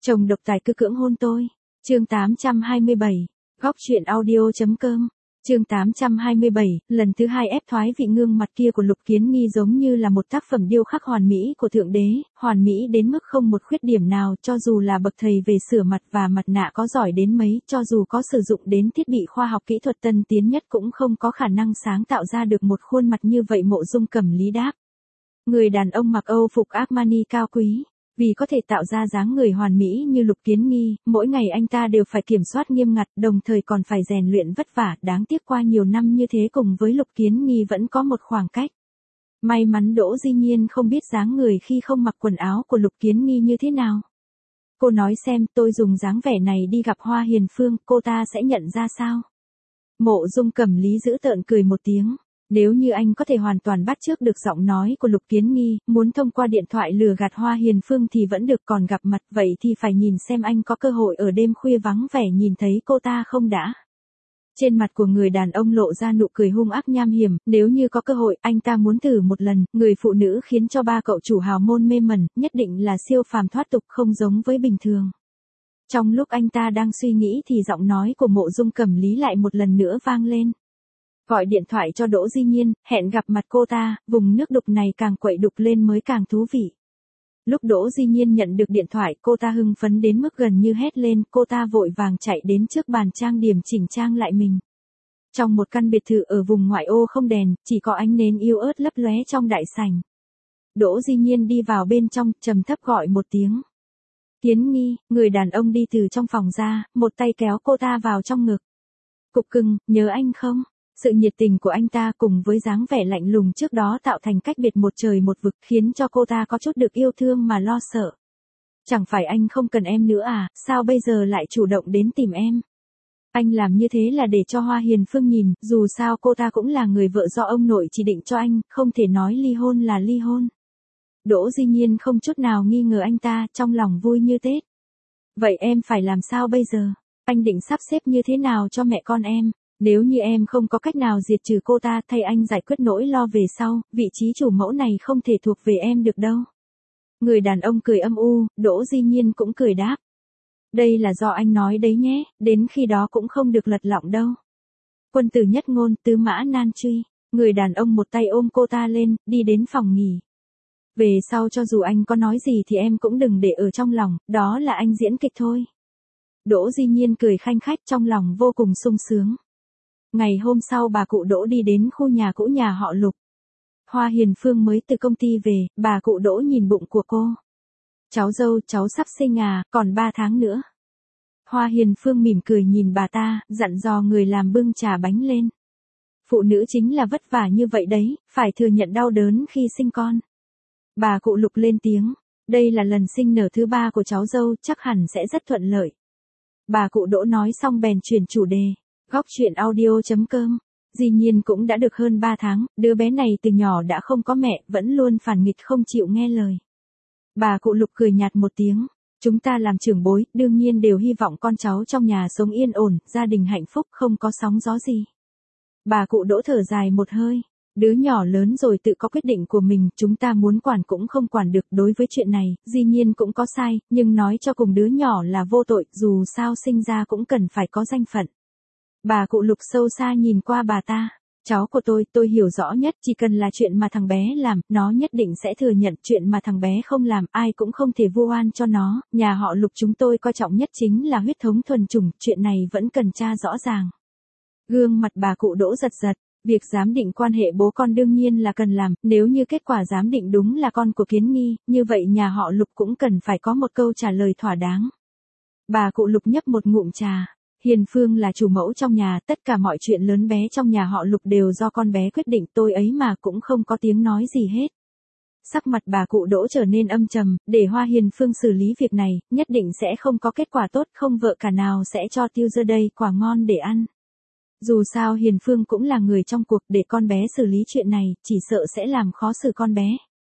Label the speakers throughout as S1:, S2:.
S1: Chồng độc tài cứ cưỡng hôn tôi. Chương 827. Góc truyện audio.com. Chương 827, lần thứ hai ép thoái vị gương mặt kia của Lục Kiến Nghi giống như là một tác phẩm điêu khắc hoàn mỹ của Thượng Đế, hoàn mỹ đến mức không một khuyết điểm nào, cho dù là bậc thầy về sửa mặt và mặt nạ có giỏi đến mấy, cho dù có sử dụng đến thiết bị khoa học kỹ thuật tân tiến nhất cũng không có khả năng sáng tạo ra được một khuôn mặt như vậy. Mộ Dung Cẩm Lý đáp. Người đàn ông mặc Âu phục Armani cao quý. Vì có thể tạo ra dáng người hoàn mỹ như Lục Kiến Nghi, mỗi ngày anh ta đều phải kiểm soát nghiêm ngặt, đồng thời còn phải rèn luyện vất vả, đáng tiếc qua nhiều năm như thế cùng với Lục Kiến Nghi vẫn có một khoảng cách. May mắn Đỗ Di Nhiên không biết dáng người khi không mặc quần áo của Lục Kiến Nghi như thế nào. Cô nói xem, tôi dùng dáng vẻ này đi gặp Hoa Hiền Phương, cô ta sẽ nhận ra sao? Mộ Dung Cẩm Lý dữ tợn cười một tiếng. Nếu như anh có thể hoàn toàn bắt chước được giọng nói của Lục Kiến Nghi, muốn thông qua điện thoại lừa gạt Hoa Hiền Phương thì vẫn được, còn gặp mặt vậy thì phải nhìn xem anh có cơ hội ở đêm khuya vắng vẻ nhìn thấy cô ta không đã. Trên mặt của người đàn ông lộ ra nụ cười hung ác nham hiểm, nếu như có cơ hội anh ta muốn thử một lần, người phụ nữ khiến cho ba cậu chủ hào môn mê mẩn, nhất định là siêu phàm thoát tục không giống với bình thường. Trong lúc anh ta đang suy nghĩ thì giọng nói của Mộ Dung Cẩm Lý lại một lần nữa vang lên. Gọi điện thoại cho Đỗ Di Nhiên, hẹn gặp mặt cô ta, vùng nước đục này càng quậy đục lên mới càng thú vị. Lúc Đỗ Di Nhiên nhận được điện thoại, cô ta hưng phấn đến mức gần như hét lên, cô ta vội vàng chạy đến trước bàn trang điểm chỉnh trang lại mình. Trong một căn biệt thự ở vùng ngoại ô không đèn, chỉ có ánh nến yếu ớt lấp lóe trong đại sảnh. Đỗ Di Nhiên đi vào bên trong, trầm thấp gọi một tiếng. Kiến Nghi, người đàn ông đi từ trong phòng ra, một tay kéo cô ta vào trong ngực. Cục cưng, nhớ anh không? Sự nhiệt tình của anh ta cùng với dáng vẻ lạnh lùng trước đó tạo thành cách biệt một trời một vực, khiến cho cô ta có chút được yêu thương mà lo sợ. Chẳng phải anh không cần em nữa à, sao bây giờ lại chủ động đến tìm em? Anh làm như thế là để cho Hoa Hiền Phương nhìn, dù sao cô ta cũng là người vợ do ông nội chỉ định cho anh, không thể nói ly hôn là ly hôn. Đỗ Di Nhiên không chút nào nghi ngờ anh ta, trong lòng vui như Tết. Vậy em phải làm sao bây giờ? Anh định sắp xếp như thế nào cho mẹ con em? Nếu như em không có cách nào diệt trừ cô ta, thay anh giải quyết nỗi lo về sau, vị trí chủ mẫu này không thể thuộc về em được đâu. Người đàn ông cười âm u, Đỗ Di Nhiên cũng cười đáp. Đây là do anh nói đấy nhé, đến khi đó cũng không được lật lọng đâu. Quân tử nhất ngôn, tứ mã nan truy. Người đàn ông một tay ôm cô ta lên, đi đến phòng nghỉ. Về sau cho dù anh có nói gì thì em cũng đừng để ở trong lòng, đó là anh diễn kịch thôi. Đỗ Di Nhiên cười khanh khách, trong lòng vô cùng sung sướng. Ngày hôm sau bà cụ Đỗ đi đến khu nhà cũ nhà họ Lục. Hoa Hiền Phương mới từ công ty về, bà cụ Đỗ nhìn bụng của cô. Cháu dâu, cháu sắp sinh à, còn 3 tháng nữa. Hoa Hiền Phương mỉm cười nhìn bà ta, dặn dò người làm bưng trà bánh lên. Phụ nữ chính là vất vả như vậy đấy, phải thừa nhận đau đớn khi sinh con. Bà cụ Lục lên tiếng, đây là lần sinh nở thứ 3 của cháu dâu, chắc hẳn sẽ rất thuận lợi. Bà cụ Đỗ nói xong bèn chuyển chủ đề. Góc truyện audio.com. Di Nhiên cũng đã được hơn 3 tháng, đứa bé này từ nhỏ đã không có mẹ, vẫn luôn phản nghịch không chịu nghe lời. Bà cụ Lục cười nhạt một tiếng, chúng ta làm trưởng bối, đương nhiên đều hy vọng con cháu trong nhà sống yên ổn, gia đình hạnh phúc, không có sóng gió gì. Bà cụ Đỗ thở dài một hơi, đứa nhỏ lớn rồi tự có quyết định của mình, chúng ta muốn quản cũng không quản được. Đối với chuyện này, Di Nhiên cũng có sai, nhưng nói cho cùng đứa nhỏ là vô tội, dù sao sinh ra cũng cần phải có danh phận. Bà cụ Lục sâu xa nhìn qua bà ta. Cháu của tôi hiểu rõ nhất, chỉ cần là chuyện mà thằng bé làm, nó nhất định sẽ thừa nhận, chuyện mà thằng bé không làm, ai cũng không thể vu oan cho nó. Nhà họ Lục chúng tôi coi trọng nhất chính là huyết thống thuần chủng, chuyện này vẫn cần tra rõ ràng. Gương mặt bà cụ Đỗ giật giật, việc giám định quan hệ bố con đương nhiên là cần làm, nếu như kết quả giám định đúng là con của Kiến Nghi, như vậy nhà họ Lục cũng cần phải có một câu trả lời thỏa đáng. Bà cụ Lục nhấp một ngụm trà. Hiền Phương là chủ mẫu trong nhà, tất cả mọi chuyện lớn bé trong nhà họ Lục đều do con bé quyết định, tôi ấy mà cũng không có tiếng nói gì hết. Sắc mặt bà cụ Đỗ trở nên âm trầm, để Hoa Hiền Phương xử lý việc này, nhất định sẽ không có kết quả tốt, không vợ cả nào sẽ cho tiêu giờ đây quả ngon để ăn. Dù sao Hiền Phương cũng là người trong cuộc, để con bé xử lý chuyện này, chỉ sợ sẽ làm khó xử con bé.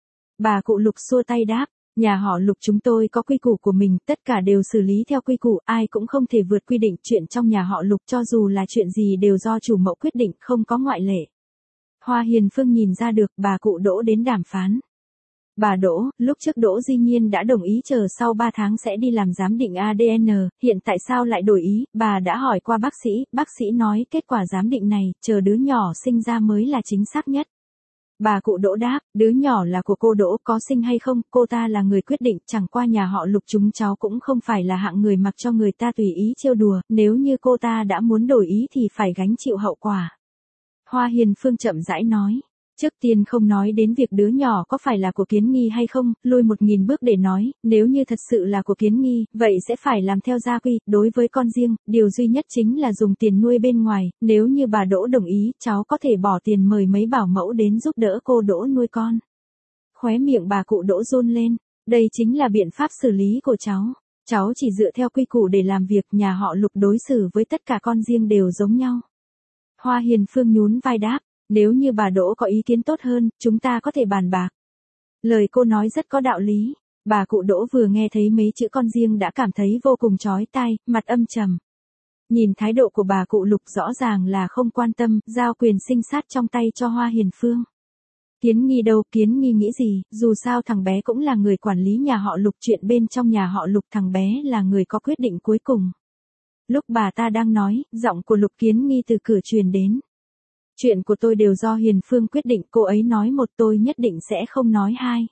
S1: Bà cụ Lục xua tay đáp. Nhà họ Lục chúng tôi có quy củ của mình, tất cả đều xử lý theo quy củ, ai cũng không thể vượt quy định, chuyện trong nhà họ Lục cho dù là chuyện gì đều do chủ mẫu quyết định, không có ngoại lệ. Hoa Hiền Phương nhìn ra được bà cụ Đỗ đến đàm phán. Bà Đỗ, lúc trước Đỗ Di Nhiên đã đồng ý chờ sau 3 tháng sẽ đi làm giám định ADN, hiện tại sao lại đổi ý, bà đã hỏi qua bác sĩ nói kết quả giám định này, chờ đứa nhỏ sinh ra mới là chính xác nhất. Bà cụ Đỗ đáp, đứa nhỏ là của cô Đỗ, có sinh hay không, cô ta là người quyết định, chẳng qua nhà họ Lục chúng cháu cũng không phải là hạng người mặc cho người ta tùy ý trêu đùa, nếu như cô ta đã muốn đổi ý thì phải gánh chịu hậu quả. Hoa Hiền Phương chậm rãi nói. Trước tiên không nói đến việc đứa nhỏ có phải là của Kiến Nghi hay không, lui 1000 bước để nói, nếu như thật sự là của Kiến Nghi, vậy sẽ phải làm theo gia quy, đối với con riêng, điều duy nhất chính là dùng tiền nuôi bên ngoài, nếu như bà Đỗ đồng ý, cháu có thể bỏ tiền mời mấy bảo mẫu đến giúp đỡ cô Đỗ nuôi con. Khóe miệng bà cụ Đỗ run lên, đây chính là biện pháp xử lý của cháu. Cháu chỉ dựa theo quy củ để làm việc, nhà họ Lục đối xử với tất cả con riêng đều giống nhau. Hoa Hiền Phương nhún vai đáp. Nếu như bà Đỗ có ý kiến tốt hơn, chúng ta có thể bàn bạc. Lời cô nói rất có đạo lý. Bà cụ Đỗ vừa nghe thấy mấy chữ con riêng đã cảm thấy vô cùng chói tai, mặt âm trầm. Nhìn thái độ của bà cụ Lục rõ ràng là không quan tâm, giao quyền sinh sát trong tay cho Hoa Hiền Phương. Kiến Nghi đâu, Kiến Nghi nghĩ gì, dù sao thằng bé cũng là người quản lý nhà họ Lục, chuyện bên trong nhà họ Lục thằng bé là người có quyết định cuối cùng. Lúc bà ta đang nói, giọng của Lục Kiến Nghi từ cửa truyền đến. Chuyện của tôi đều do Hiền Phương quyết định, cô ấy nói một tôi nhất định sẽ không nói hai.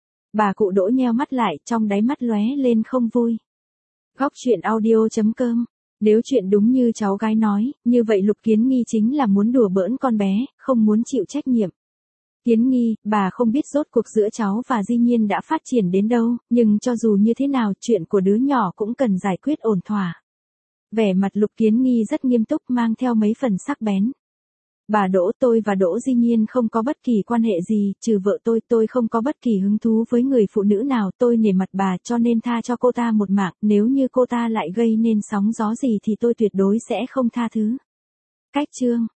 S1: Bà cụ Đỗ nheo mắt lại, trong đáy mắt lóe lên không vui. Góc truyện audio.com. Nếu chuyện đúng như cháu gái nói, như vậy Lục Kiến Nghi chính là muốn đùa bỡn con bé, không muốn chịu trách nhiệm. Kiến Nghi, bà không biết rốt cuộc giữa cháu và Di Nhiên đã phát triển đến đâu, nhưng cho dù như thế nào chuyện của đứa nhỏ cũng cần giải quyết ổn thỏa. Vẻ mặt Lục Kiến Nghi rất nghiêm túc, mang theo mấy phần sắc bén. Bà Đỗ, tôi và Đỗ Di Nhiên không có bất kỳ quan hệ gì, trừ vợ tôi không có bất kỳ hứng thú với người phụ nữ nào, tôi nể mặt bà cho nên tha cho cô ta một mạng, nếu như cô ta lại gây nên sóng gió gì thì tôi tuyệt đối sẽ không tha thứ. Cách chương